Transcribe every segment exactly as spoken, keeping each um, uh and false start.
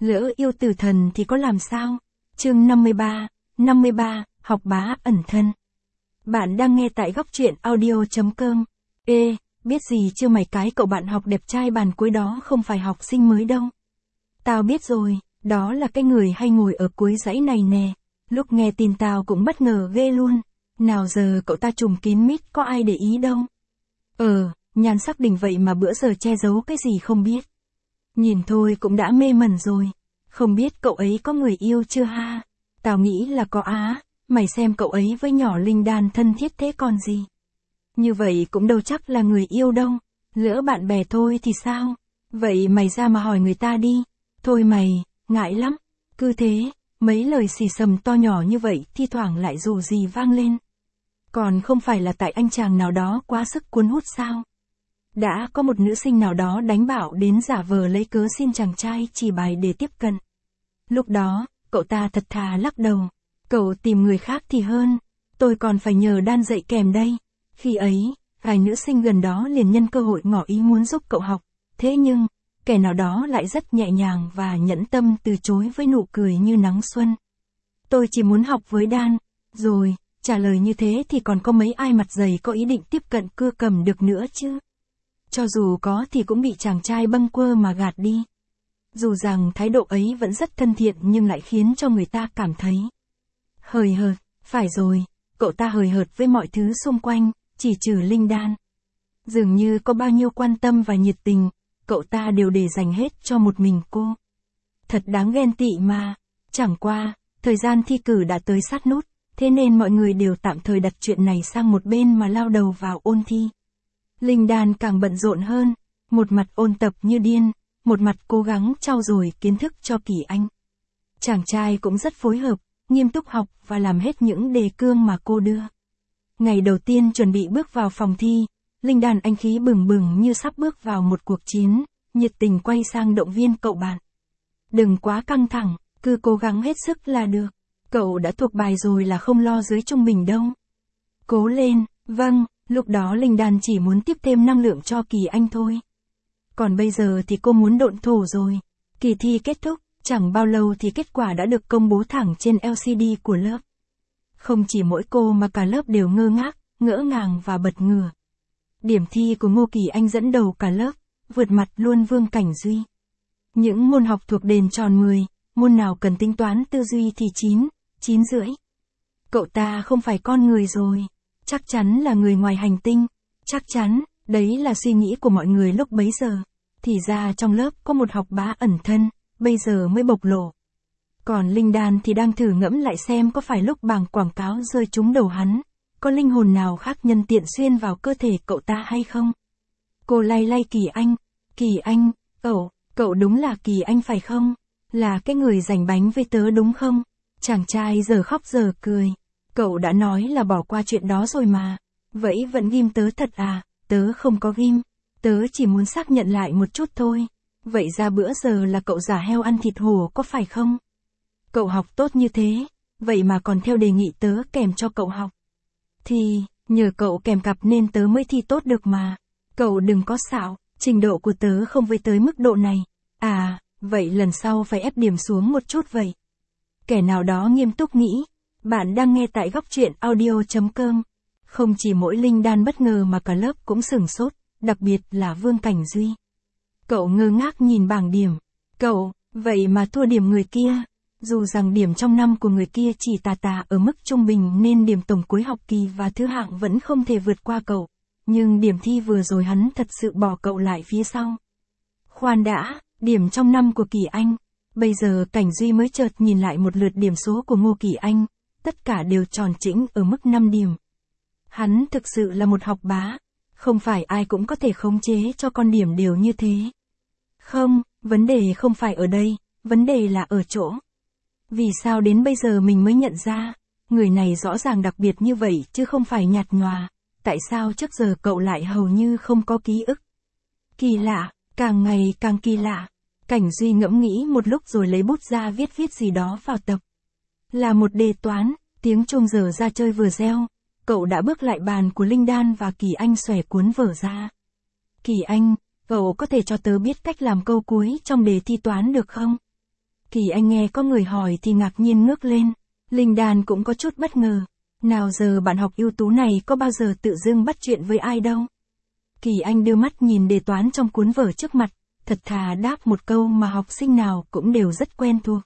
lỡ yêu tử thần thì có làm sao? Chương năm mươi ba, năm mươi ba, học bá ẩn thân. Bạn đang nghe tại góc truyện audio chấm com. Ê, biết gì chưa mày, cái cậu bạn học đẹp trai bàn cuối đó không phải học sinh mới đâu. Tao biết rồi, đó là cái người hay ngồi ở cuối dãy này nè. Lúc nghe tin tao cũng bất ngờ ghê luôn. Nào giờ cậu ta trùm kín mít có ai để ý đâu. Ờ, nhan sắc đỉnh vậy mà bữa giờ che giấu cái gì không biết. Nhìn thôi cũng đã mê mẩn rồi. Không biết cậu ấy có người yêu chưa ha? Tao nghĩ là có á, mày xem cậu ấy với nhỏ Linh Đan thân thiết thế còn gì. Như vậy cũng đâu chắc là người yêu đâu, lỡ bạn bè thôi thì sao? Vậy mày ra mà hỏi người ta đi. Thôi mày, ngại lắm. Cứ thế, mấy lời xì xầm to nhỏ như vậy thi thoảng lại dù gì vang lên. Còn không phải là tại anh chàng nào đó quá sức cuốn hút sao? Đã có một nữ sinh nào đó đánh bảo đến giả vờ lấy cớ xin chàng trai chỉ bài để tiếp cận. Lúc đó, cậu ta thật thà lắc đầu. Cậu tìm người khác thì hơn, tôi còn phải nhờ Đan dạy kèm đây. Khi ấy, vài nữ sinh gần đó liền nhân cơ hội ngỏ ý muốn giúp cậu học. Thế nhưng, kẻ nào đó lại rất nhẹ nhàng và nhẫn tâm từ chối với nụ cười như nắng xuân. Tôi chỉ muốn học với Đan. Rồi, trả lời như thế thì còn có mấy ai mặt dày có ý định tiếp cận cưa cầm được nữa chứ. Cho dù có thì cũng bị chàng trai bâng quơ mà gạt đi. Dù rằng thái độ ấy vẫn rất thân thiện nhưng lại khiến cho người ta cảm thấy hời hợt. Phải rồi, cậu ta hời hợt với mọi thứ xung quanh, chỉ trừ Linh Đan. Dường như có bao nhiêu quan tâm và nhiệt tình, cậu ta đều để dành hết cho một mình cô. Thật đáng ghen tị mà. Chẳng qua, thời gian thi cử đã tới sát nút, thế nên mọi người đều tạm thời đặt chuyện này sang một bên mà lao đầu vào ôn thi. Linh Đan càng bận rộn hơn, một mặt ôn tập như điên, một mặt cố gắng trau dồi kiến thức cho Kỳ Anh. Chàng trai cũng rất phối hợp, nghiêm túc học và làm hết những đề cương mà cô đưa. Ngày đầu tiên chuẩn bị bước vào phòng thi, Linh Đan anh khí bừng bừng như sắp bước vào một cuộc chiến, nhiệt tình quay sang động viên cậu bạn. Đừng quá căng thẳng, cứ cố gắng hết sức là được. Cậu đã thuộc bài rồi là không lo dưới trung bình đâu. Cố lên, vâng, lúc đó Linh Đan chỉ muốn tiếp thêm năng lượng cho Kỳ Anh thôi. Còn bây giờ thì cô muốn độn thổ rồi. Kỳ thi kết thúc, chẳng bao lâu thì kết quả đã được công bố thẳng trên lờ xê đê của lớp. Không chỉ mỗi cô mà cả lớp đều ngơ ngác, ngỡ ngàng và bật ngửa. Điểm thi của Ngô Kỳ Anh dẫn đầu cả lớp, vượt mặt luôn Vương Cảnh Duy. Những môn học thuộc đền tròn mười, môn nào cần tính toán tư duy thì chín, chín rưỡi. Cậu ta không phải con người rồi, chắc chắn là người ngoài hành tinh, chắc chắn, đấy là suy nghĩ của mọi người lúc bấy giờ. Thì ra trong lớp có một học bá ẩn thân, bây giờ mới bộc lộ. Còn Linh Đan thì đang thử ngẫm lại xem có phải lúc bảng quảng cáo rơi trúng đầu hắn, có linh hồn nào khác nhân tiện xuyên vào cơ thể cậu ta hay không? Cô lay lay Kỳ Anh, Kỳ Anh, cậu, cậu đúng là Kỳ Anh phải không? Là cái người giành bánh với tớ đúng không? Chàng trai giờ khóc giờ cười. Cậu đã nói là bỏ qua chuyện đó rồi mà. Vậy vẫn ghim tớ thật à? Tớ không có ghim. Tớ chỉ muốn xác nhận lại một chút thôi. Vậy ra bữa giờ là cậu giả heo ăn thịt hổ có phải không? Cậu học tốt như thế, vậy mà còn theo đề nghị tớ kèm cho cậu học. Thì, nhờ cậu kèm cặp nên tớ mới thi tốt được mà. Cậu đừng có xạo, trình độ của tớ không với tới mức độ này. À, vậy lần sau phải ép điểm xuống một chút vậy. Kẻ nào đó nghiêm túc nghĩ. Bạn đang nghe tại góc truyện audio chấm com. Không chỉ mỗi Linh Đan bất ngờ mà cả lớp cũng sửng sốt, đặc biệt là Vương Cảnh Duy. Cậu ngơ ngác nhìn bảng điểm. Cậu, vậy mà thua điểm người kia. Dù rằng điểm trong năm của người kia chỉ tà tà ở mức trung bình nên điểm tổng cuối học kỳ và thứ hạng vẫn không thể vượt qua cậu. Nhưng điểm thi vừa rồi hắn thật sự bỏ cậu lại phía sau. Khoan đã, điểm trong năm của Kỳ Anh. Bây giờ Cảnh Duy mới chợt nhìn lại một lượt điểm số của Ngô Kỳ Anh. Tất cả đều tròn chỉnh ở mức năm điểm. Hắn thực sự là một học bá. Không phải ai cũng có thể khống chế cho con điểm đều như thế. Không, vấn đề không phải ở đây, vấn đề là ở chỗ. Vì sao đến bây giờ mình mới nhận ra, người này rõ ràng đặc biệt như vậy chứ không phải nhạt nhòa. Tại sao trước giờ cậu lại hầu như không có ký ức? Kỳ lạ, càng ngày càng kỳ lạ. Cảnh Duy ngẫm nghĩ một lúc rồi lấy bút ra viết viết gì đó vào tập. Là một đề toán, tiếng chuông giờ ra chơi vừa reo. Cậu đã bước lại bàn của Linh Đan và Kỳ Anh xòe cuốn vở ra. Kỳ Anh, cậu có thể cho tớ biết cách làm câu cuối trong đề thi toán được không? Kỳ Anh nghe có người hỏi thì ngạc nhiên ngước lên. Linh Đan cũng có chút bất ngờ. Nào giờ bạn học ưu tú này có bao giờ tự dưng bắt chuyện với ai đâu. Kỳ Anh đưa mắt nhìn đề toán trong cuốn vở trước mặt, thật thà đáp một câu mà học sinh nào cũng đều rất quen thuộc.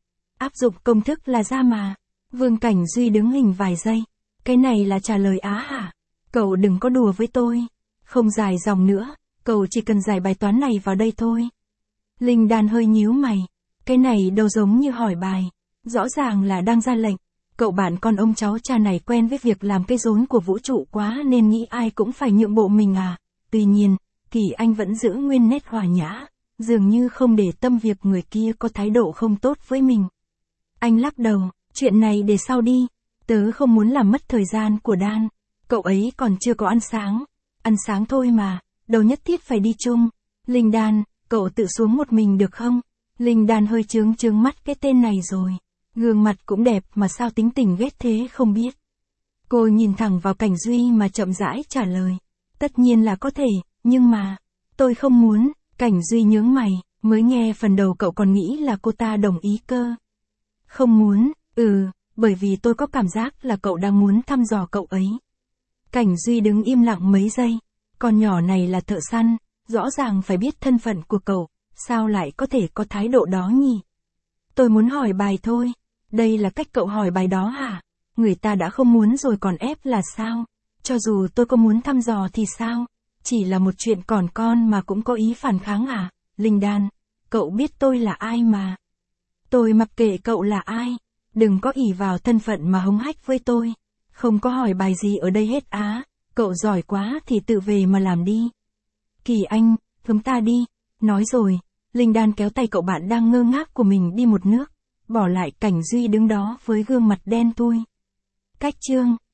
Áp dụng công thức là ra mà. Vương Cảnh Duy đứng hình vài giây. Cái này là trả lời á hả? Cậu đừng có đùa với tôi. Không dài dòng nữa, cậu chỉ cần giải bài toán này vào đây thôi. Linh Đan hơi nhíu mày. Cái này đâu giống như hỏi bài. Rõ ràng là đang ra lệnh. Cậu bạn con ông cháu cha này quen với việc làm cây rốn của vũ trụ quá nên nghĩ ai cũng phải nhượng bộ mình à. Tuy nhiên, Kỳ Anh vẫn giữ nguyên nét hòa nhã, dường như không để tâm việc người kia có thái độ không tốt với mình. Anh lắc đầu, chuyện này để sau đi. Tớ không muốn làm mất thời gian của Đan. Cậu ấy còn chưa có ăn sáng. Ăn sáng thôi mà, đâu nhất thiết phải đi chung. Linh Đan, cậu tự xuống một mình được không? Linh Đan hơi chướng chướng mắt cái tên này rồi. Gương mặt cũng đẹp mà sao tính tình ghét thế không biết. Cô nhìn thẳng vào Cảnh Duy mà chậm rãi trả lời. Tất nhiên là có thể, nhưng mà, tôi không muốn. Cảnh Duy nhướng mày, mới nghe phần đầu cậu còn nghĩ là cô ta đồng ý cơ. Không muốn, ừ, bởi vì tôi có cảm giác là cậu đang muốn thăm dò cậu ấy. Cảnh Duy đứng im lặng mấy giây. Con nhỏ này là thợ săn, rõ ràng phải biết thân phận của cậu, sao lại có thể có thái độ đó nhỉ? Tôi muốn hỏi bài thôi. Đây là cách cậu hỏi bài đó hả? Người ta đã không muốn rồi còn ép là sao? Cho dù tôi có muốn thăm dò thì sao? Chỉ là một chuyện còn con mà cũng có ý phản kháng à? Linh Đan, cậu biết tôi là ai mà. Tôi mặc kệ cậu là ai. Đừng có ỷ vào thân phận mà hống hách với tôi. Không có hỏi bài gì ở đây hết á. Cậu giỏi quá thì tự về mà làm đi. Kỳ Anh, chúng ta đi. Nói rồi, Linh Đan kéo tay cậu bạn đang ngơ ngác của mình đi một nước. Bỏ lại Cảnh Duy đứng đó với gương mặt đen thui. Cách chương